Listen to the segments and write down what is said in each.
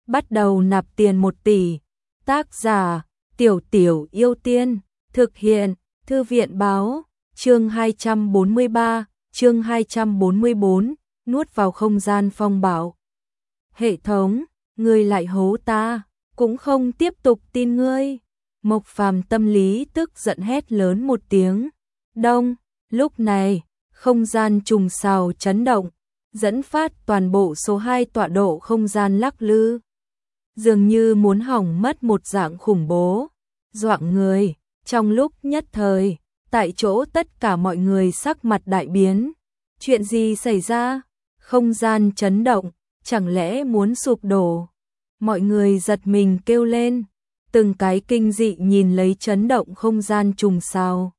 bắt đầu nạp tiền 1 tỷ. Tác giả: Tiểu Tiểu Yêu Tiên. Thực hiện: Thư viện báo. Chương 243, chương 244, nuốt vào không gian phong bạo. Hệ thống, ngươi lại hố ta, cũng không tiếp tục tin ngươi. Mộc Phàm tâm lý tức giận hét lớn một tiếng. Đông, lúc này, không gian trùng sào chấn động, dẫn phát toàn bộ số 2 tọa độ không gian lắc lư. Dường như muốn hỏng mất một dạng khủng bố, doạng người. Trong lúc nhất thời, tại chỗ tất cả mọi người sắc mặt đại biến. Chuyện gì xảy ra? Không gian chấn động, chẳng lẽ muốn sụp đổ? Mọi người giật mình kêu lên, từng cái kinh dị nhìn lấy chấn động không gian trùng sào.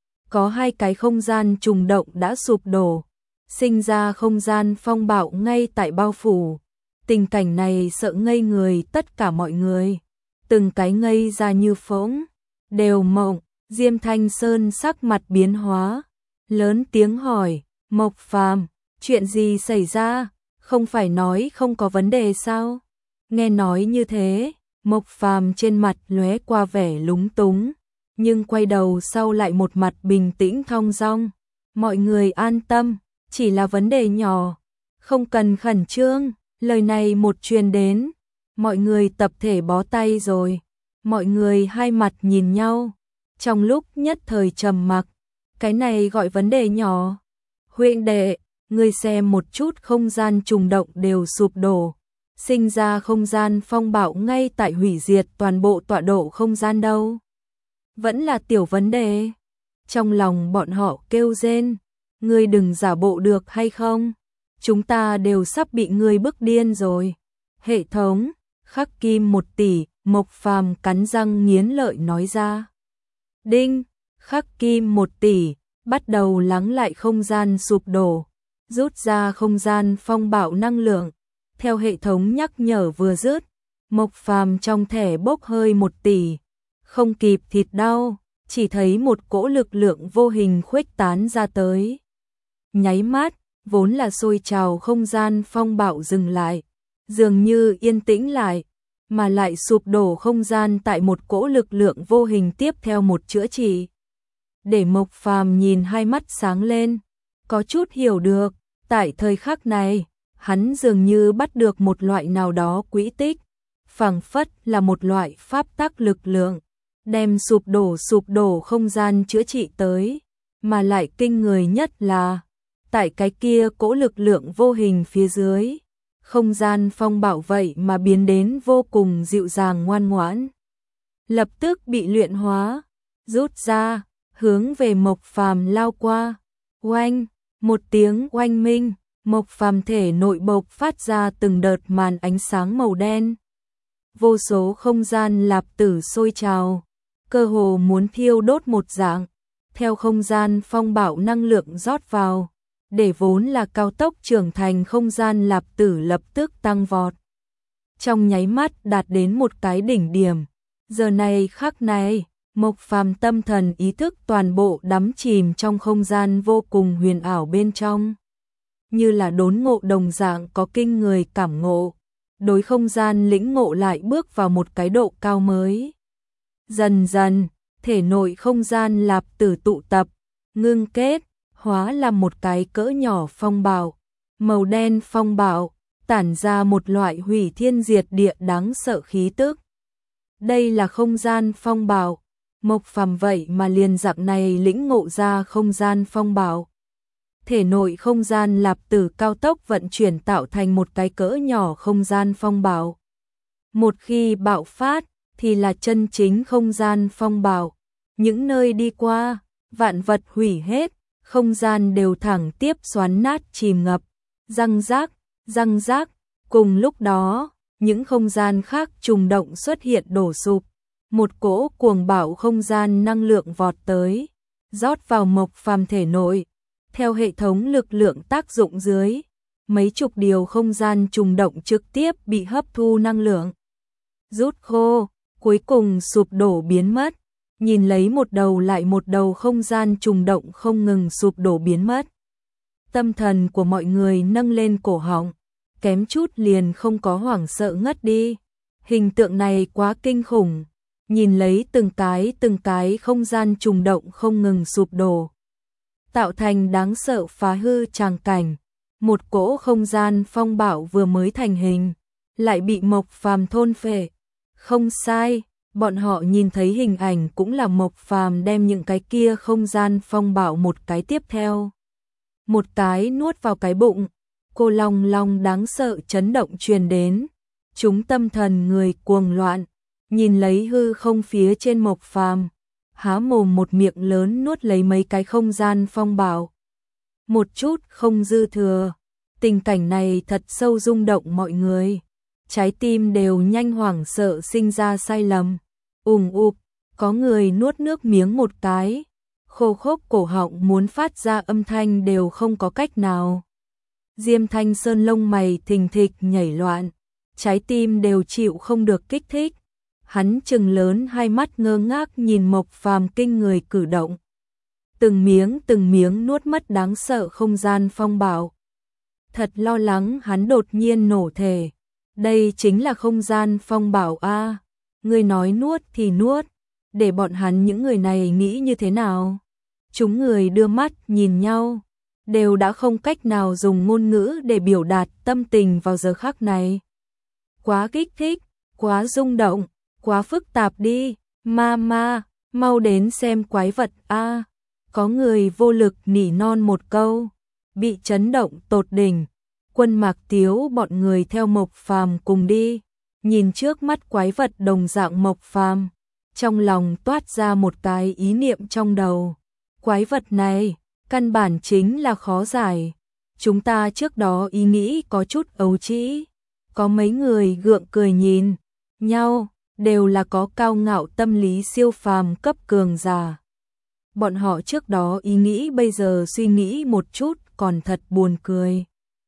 Có 2 cái không gian trùng động đã sụp đổ, sinh ra không gian phong bạo ngay tại bao phủ. Tình cảnh này sợ ngây người tất cả mọi người, từng cái ngây ra như phỗng, đều mộng. Diêm Thanh Sơn sắc mặt biến hóa, lớn tiếng hỏi, Mộc Phàm, chuyện gì xảy ra, không phải nói không có vấn đề sao? Nghe nói như thế, Mộc Phàm trên mặt lóe qua vẻ lúng túng, nhưng quay đầu sau lại một mặt bình tĩnh thong dong. Mọi người an tâm, chỉ là vấn đề nhỏ, không cần khẩn trương. Lời này một truyền đến, mọi người tập thể bó tay rồi. Mọi người hai mặt nhìn nhau, trong lúc nhất thời trầm mặc. Cái này gọi vấn đề nhỏ? Huynh đệ, ngươi xem một chút, không gian trùng động đều sụp đổ, sinh ra không gian phong bạo ngay tại hủy diệt toàn bộ tọa độ không gian đâu. Vẫn là tiểu vấn đề. Trong lòng bọn họ kêu rên, ngươi đừng giả bộ được hay không? Chúng ta đều sắp bị ngươi bức điên rồi. Hệ thống, khắc kim 1 tỷ, Mộc Phàm cắn răng nghiến lợi nói ra. Đinh, khắc kim 1 tỷ, bắt đầu lắng lại không gian sụp đổ, rút ra không gian phong bạo năng lượng. Theo hệ thống nhắc nhở vừa dứt, Mộc Phàm trong thẻ bốc hơi 1 tỷ, không kịp thịt đau, chỉ thấy một cỗ lực lượng vô hình khuếch tán ra tới. Nháy mắt, vốn là sôi trào không gian phong bạo dừng lại, dường như yên tĩnh lại, mà lại sụp đổ không gian tại một cỗ lực lượng vô hình tiếp theo một chữa trị. Để Mộc Phàm nhìn hai mắt sáng lên, có chút hiểu được, tại thời khắc này, hắn dường như bắt được một loại nào đó quỹ tích, phảng phất là một loại pháp tắc lực lượng, đem sụp đổ không gian chữa trị tới, mà lại kinh người nhất là, tại cái kia cỗ lực lượng vô hình phía dưới, không gian phong bạo vậy mà biến đến vô cùng dịu dàng ngoan ngoãn. Lập tức bị luyện hóa, rút ra, hướng về Mộc Phàm lao qua. Oanh, một tiếng oanh minh, Mộc Phàm thể nội bộc phát ra từng đợt màn ánh sáng màu đen. Vô số không gian lạp tử sôi trào, cơ hồ muốn thiêu đốt một dạng, theo không gian phong bạo năng lượng rót vào, để vốn là cao tốc trưởng thành không gian lạp tử lập tức tăng vọt. Trong nháy mắt đạt đến một cái đỉnh điểm. Giờ này khắc này, Mộc Phàm tâm thần ý thức toàn bộ đắm chìm trong không gian vô cùng huyền ảo bên trong. Như là đốn ngộ đồng dạng có kinh người cảm ngộ, đối không gian lĩnh ngộ lại bước vào một cái độ cao mới. Dần dần, thể nội không gian lạp tử tụ tập, ngưng kết, hóa làm một cái cỡ nhỏ phong bạo, màu đen phong bạo, tản ra một loại hủy thiên diệt địa đáng sợ khí tức. Đây là không gian phong bạo, Mộc Phàm vậy mà liền dạng này lĩnh ngộ ra không gian phong bạo. Thể nội không gian lạp tử cao tốc vận chuyển tạo thành một cái cỡ nhỏ không gian phong bạo. Một khi bạo phát, thì là chân chính không gian phong bạo. Những nơi đi qua, vạn vật hủy hết, không gian đều thẳng tiếp xoắn nát chìm ngập, răng rác, cùng lúc đó, những không gian khác trùng động xuất hiện đổ sụp, một cỗ cuồng bạo không gian năng lượng vọt tới, rót vào Mộc Phàm thể nội, theo hệ thống lực lượng tác dụng dưới, mấy chục điều không gian trùng động trực tiếp bị hấp thu năng lượng, rút khô, cuối cùng sụp đổ biến mất. Nhìn lấy một đầu lại một đầu không gian trùng động không ngừng sụp đổ biến mất. Tâm thần của mọi người nâng lên cổ họng, kém chút liền không có hoảng sợ ngất đi. Hình tượng này quá kinh khủng, nhìn lấy từng cái không gian trùng động không ngừng sụp đổ, tạo thành đáng sợ phá hư tràng cảnh. Một cỗ không gian phong bạo vừa mới thành hình, lại bị Mộc Phàm thôn phệ. Không sai, bọn họ nhìn thấy hình ảnh cũng là Mộc Phàm đem những cái kia không gian phong bạo một cái tiếp theo một cái nuốt vào cái bụng. Cô long long đáng sợ chấn động truyền đến, chúng tâm thần người cuồng loạn, nhìn lấy hư không phía trên Mộc Phàm, há mồm một miệng lớn nuốt lấy mấy cái không gian phong bạo. Một chút không dư thừa, tình cảnh này thật sâu rung động mọi người, trái tim đều nhanh hoảng sợ sinh ra sai lầm. Ụp, có người nuốt nước miếng một cái, khô khốc cổ họng muốn phát ra âm thanh đều không có cách nào. Diêm Thanh Sơn lông mày thình thịch nhảy loạn, trái tim đều chịu không được kích thích. Hắn trừng lớn hai mắt ngơ ngác nhìn Mộc Phàm kinh người cử động. Từng miếng nuốt mất đáng sợ không gian phong bạo. Thật lo lắng hắn đột nhiên nổ thề. Đây chính là không gian phong bạo a. Người nói nuốt thì nuốt, để bọn hắn những người này nghĩ như thế nào? Chúng người đưa mắt nhìn nhau, đều đã không cách nào dùng ngôn ngữ để biểu đạt tâm tình vào giờ khắc này. Quá kích thích, quá rung động, quá phức tạp đi, ma, mau đến xem quái vật a. Có người vô lực nỉ non một câu, bị chấn động tột đỉnh. Quân Mạc Tiếu bọn người theo Mộc Phàm cùng đi, nhìn trước mắt quái vật đồng dạng Mộc Phàm, trong lòng toát ra một cái ý niệm trong đầu. Quái vật này, căn bản chính là khó giải. Chúng ta trước đó ý nghĩ có chút ấu trĩ, có mấy người gượng cười nhìn nhau, đều là có cao ngạo tâm lý siêu phàm cấp cường giả. Bọn họ trước đó ý nghĩ bây giờ suy nghĩ một chút còn thật buồn cười.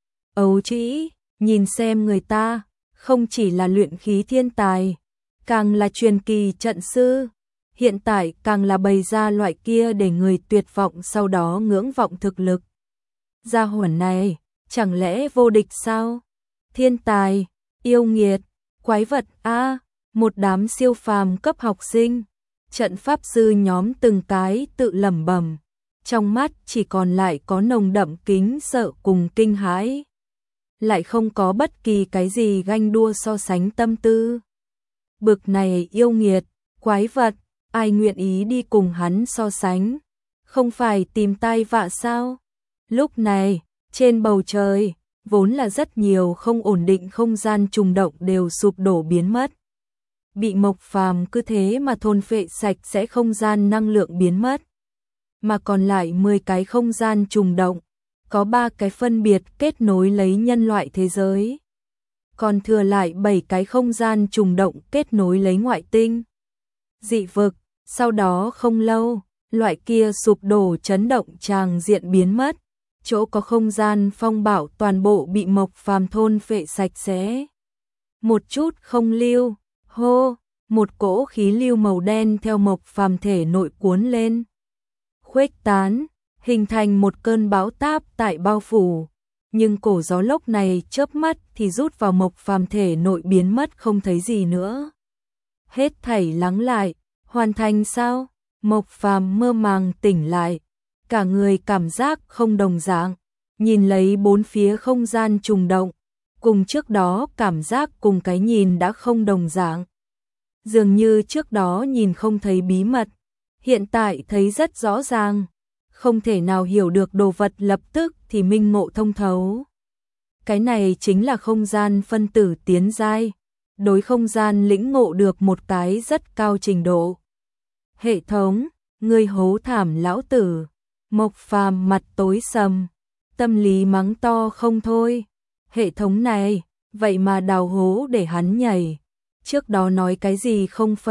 Ấu trĩ, nhìn xem người ta, không chỉ là luyện khí thiên tài, càng là truyền kỳ trận sư, hiện tại càng là bày ra loại kia để người tuyệt vọng sau đó ngưỡng vọng thực lực. Gia hỏa này, chẳng lẽ vô địch sao? Thiên tài, yêu nghiệt, quái vật a, một đám siêu phàm cấp học sinh, trận pháp sư nhóm từng cái tự lẩm bẩm, trong mắt chỉ còn lại có nồng đậm kính sợ cùng kinh hãi, lại không có bất kỳ cái gì ganh đua so sánh tâm tư. Bực này yêu nghiệt, quái vật, ai nguyện ý đi cùng hắn so sánh, không phải tìm tai vạ sao? Lúc này, trên bầu trời, vốn là rất nhiều không ổn định không gian trùng động đều sụp đổ biến mất. Bị Mộc Phàm cứ thế mà thôn phệ sạch sẽ không gian năng lượng biến mất. Mà còn lại 10 cái không gian trùng động, có 3 cái phân biệt kết nối lấy nhân loại thế giới. Còn thừa lại 7 cái không gian trùng động kết nối lấy ngoại tinh, dị vực. Sau đó không lâu, loại kia sụp đổ chấn động tràng diện biến mất. Chỗ có không gian phong bạo toàn bộ bị Mộc Phàm thôn phệ sạch sẽ. Một chút không lưu, hô, một cỗ khí lưu màu đen theo Mộc Phàm thể nội cuốn lên, khuếch tán, hình thành một cơn bão táp tại bao phủ. Nhưng cổ gió lốc này chớp mắt thì rút vào Mộc Phàm thể nội biến mất không thấy gì nữa. Hết thảy lắng lại, hoàn thành sao? Mộc Phàm mơ màng tỉnh lại, cả người cảm giác không đồng dạng, nhìn lấy bốn phía không gian trùng động, cùng trước đó cảm giác cùng cái nhìn đã không đồng dạng. Dường như trước đó nhìn không thấy bí mật, hiện tại thấy rất rõ ràng, không thể nào hiểu được đồ vật lập tức thì minh ngộ thông thấu. Cái này chính là không gian phân tử tiến giai, đối không gian lĩnh ngộ được một cái rất cao trình độ. Hệ thống, ngươi hố thảm lão tử. Mộc Phàm mặt tối sầm, tâm lý mắng to không thôi. Hệ thống này, vậy mà đào hố để hắn nhảy. Trước đó nói cái gì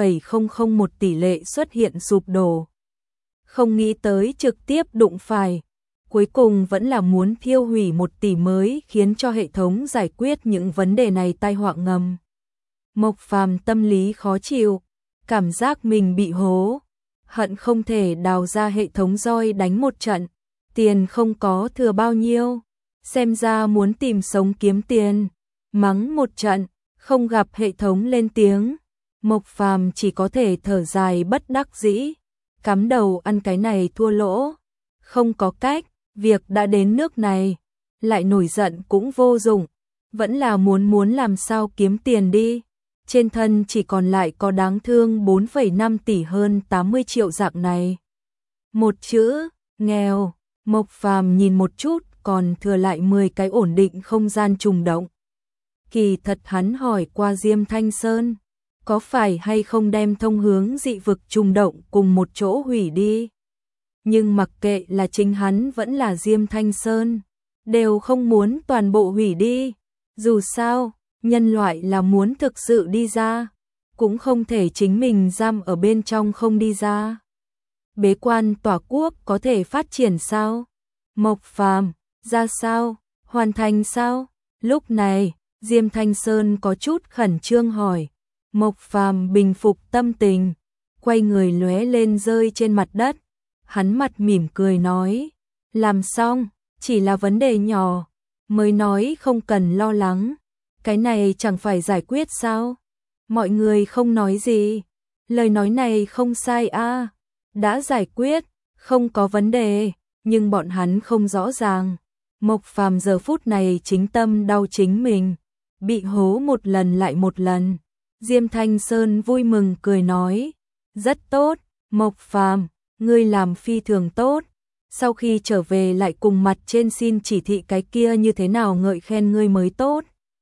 0,001 tỷ lệ xuất hiện sụp đổ. Không nghĩ tới trực tiếp đụng phải. Cuối cùng vẫn là muốn thiêu hủy 1 tỷ mới khiến cho hệ thống giải quyết những vấn đề này tai họa ngầm. Mộc Phàm tâm lý khó chịu, cảm giác mình bị hố. Hận không thể đào ra hệ thống roi đánh một trận, tiền không có thừa bao nhiêu, xem ra muốn tìm sống kiếm tiền. Mắng một trận, không gặp hệ thống lên tiếng. Mộc Phàm chỉ có thể thở dài bất đắc dĩ, cắm đầu ăn cái này thua lỗ. Không có cách, việc đã đến nước này, lại nổi giận cũng vô dụng, vẫn là muốn làm sao kiếm tiền đi. Trên thân chỉ còn lại có đáng thương 4,5 tỷ hơn 80 triệu dạng này. Một chữ, nghèo. Mộc Phàm nhìn một chút, còn thừa lại 10 cái ổn định không gian trùng động. Kỳ thật hắn hỏi qua Diêm Thanh Sơn, có phải hay không đem thông hướng dị vực trùng động cùng một chỗ hủy đi. Nhưng mặc kệ là chính hắn vẫn là Diêm Thanh Sơn, đều không muốn toàn bộ hủy đi. Dù sao, nhân loại là muốn thực sự đi ra, cũng không thể chính mình giam ở bên trong không đi ra. Bế quan tỏa quốc có thể phát triển sao? Mộc Phàm, ra sao? Hoàn thành sao? Lúc này, Diêm Thanh Sơn có chút khẩn trương hỏi. Mộc Phàm bình phục tâm tình, quay người lóe lên rơi trên mặt đất. Hắn mặt mỉm cười nói, làm xong, chỉ là vấn đề nhỏ, mới nói không cần lo lắng. Cái này chẳng phải giải quyết sao? Mọi người không nói gì. Lời nói này không sai a, đã giải quyết, không có vấn đề, nhưng bọn hắn không rõ ràng. Mộc Phàm giờ phút này chính tâm đau chính mình, bị hố một lần lại một lần. Diêm Thanh Sơn vui mừng cười nói, rất tốt, Mộc Phàm, ngươi làm phi thường tốt. Sau khi trở về lại cùng mặt trên xin chỉ thị cái kia như thế nào ngợi khen ngươi mới tốt.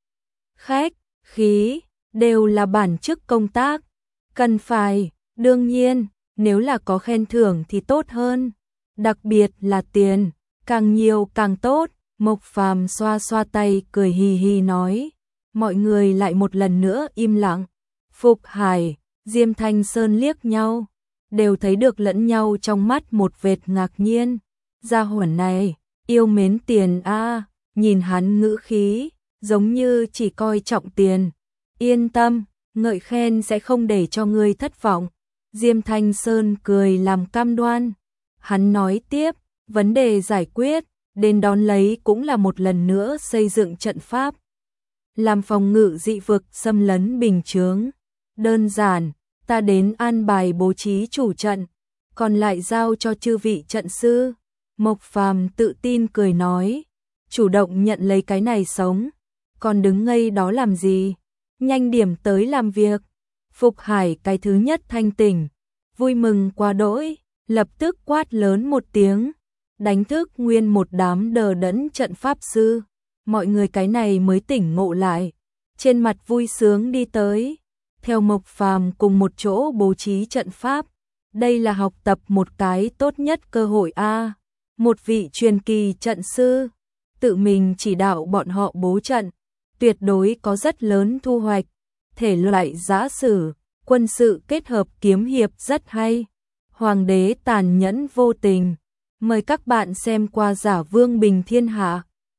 Khách, khí, đều là bản chức công tác. Cần phải, đương nhiên, nếu là có khen thưởng thì tốt hơn. Đặc biệt là tiền, càng nhiều càng tốt. Mộc Phàm xoa xoa tay cười hì hì nói. Mọi người lại một lần nữa im lặng. Phục Hải, Diêm Thanh Sơn liếc nhau, đều thấy được lẫn nhau trong mắt một vệt ngạc nhiên. Gia hỏa này, yêu mến tiền a, nhìn hắn ngữ khí, giống như chỉ coi trọng tiền. Yên tâm, ngợi khen sẽ không để cho ngươi thất vọng. Diêm Thanh Sơn cười làm cam đoan. Hắn nói tiếp, vấn đề giải quyết, đến đón lấy cũng là một lần nữa xây dựng trận pháp. Làm phòng ngự dị vực xâm lấn bình chướng. Đơn giản, ta đến an bài bố trí chủ trận, còn lại giao cho chư vị trận sư. Mộc Phàm tự tin cười nói, chủ động nhận lấy cái này sống, còn đứng ngây đó làm gì, nhanh điểm tới làm việc. Phục Hải cái thứ nhất thanh tỉnh, vui mừng quá đỗi, lập tức quát lớn một tiếng, đánh thức nguyên một đám đờ đẫn trận pháp sư. Mọi người cái này mới tỉnh ngộ lại, trên mặt vui sướng đi tới, theo Mộc Phàm cùng một chỗ bố trí trận pháp. Đây là học tập một cái tốt nhất cơ hội a. Một vị truyền kỳ trận sư, tự mình chỉ đạo bọn họ bố trận, tuyệt đối có rất lớn thu hoạch. Thể loại giã sử, quân sự kết hợp kiếm hiệp rất hay. Hoàng đế tàn nhẫn vô tình. Mời các bạn xem qua Giả Vương Bình Thiên Hạ.